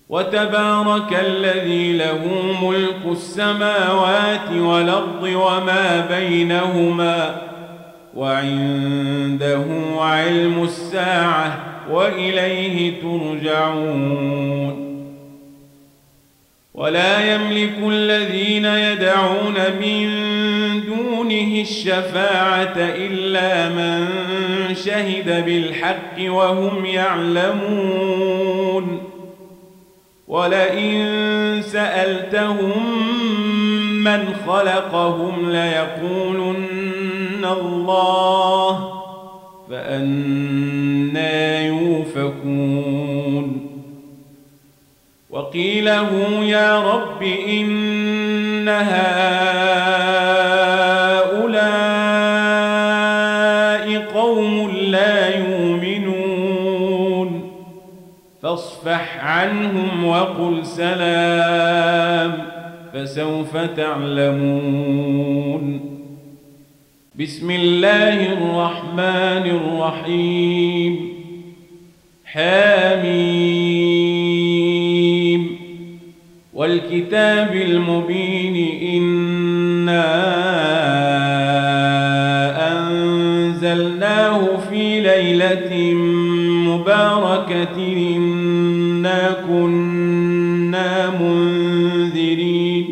وتبارك الذي له ملك السماوات والأرض وما بينهما وعنده علم الساعة وإليه ترجعون. ولا يملك الذين يدعون من دونه الشفاعة إلا من شهد بالحق وهم يعلمون. ولئن سألتهم من خلقهم ليقولن الله فأنى يؤفكون. وقيله يا رب إن هؤلاء قوم لا يؤمنون فاصفح عنهم وقل سلام فسوف تعلمون. بسم الله الرحمن الرحيم. حميم والكتاب المبين إنا أنزلناه في ليلة مباركة إنا كنا منذرين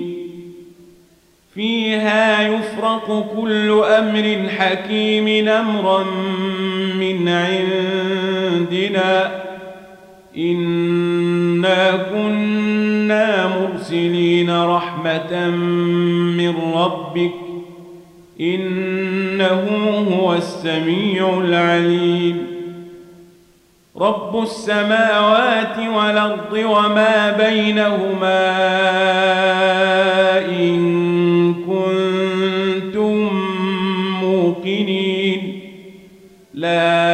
فيها يفرق كل أمر حكيم أمرا من عندنا إنا كنا مرسلين رحمة من ربك إنه هو السميع العليم. رب السماوات والأرض وما بينهما إن كنتم موقنين. لا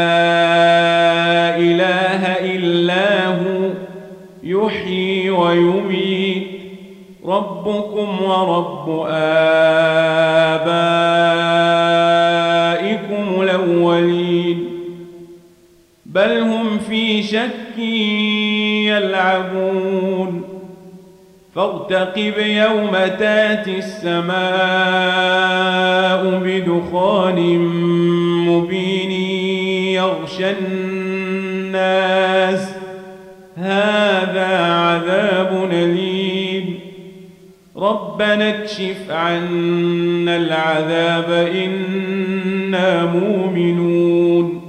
إله إلا هو يحيي ويميت ربكم ورب آبائكم الأولين بل هم في شك يلعبون. فارتقب يوم تاتي السماء بدخان مبين يغشى الناس هذا عذاب أليم. ربنا اكشف عنا العذاب إنا مؤمنون.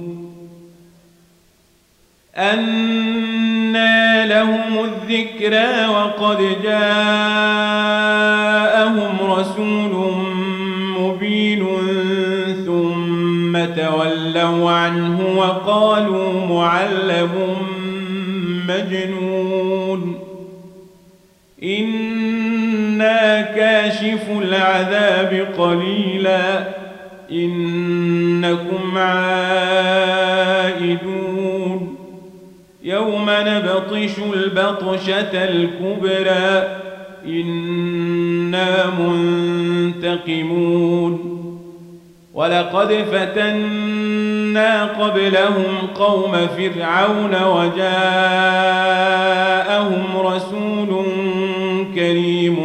أنى لهم الذكرى وقد جاءهم رسول مبين ثم تولوا عنه وقالوا معلم مجنون. إنا كاشف العذاب قليلا إنكم عائدون. يوم نبطش البطشة الكبرى إنا منتقمون. ولقد فتنا قبلهم قوم فرعون وجاءهم رسول كريم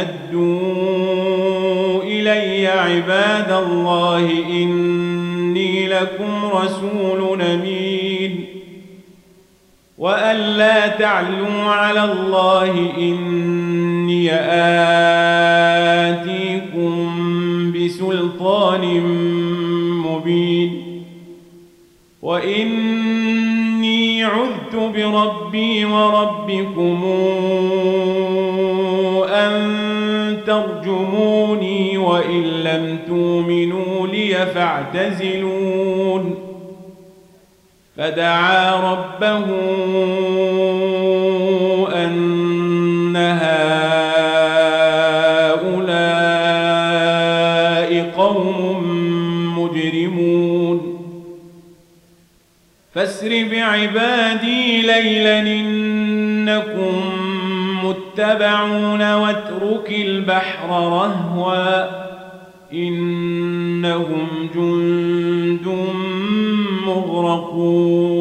ندوا إلي عباد الله إني لكم رسول أمين وأن لا تعلوا على الله إني آتيكم بسلطان مبين وإني عذت بربي وربكم أن ترجموني وإن لم تؤمنوا لي فاعتزلون. فدعا ربه أن هؤلاء قوم مجرمون. فاسر بعبادي ليلا إنكم متبعون واترك البحر رهوا إنهم جند مغرقون.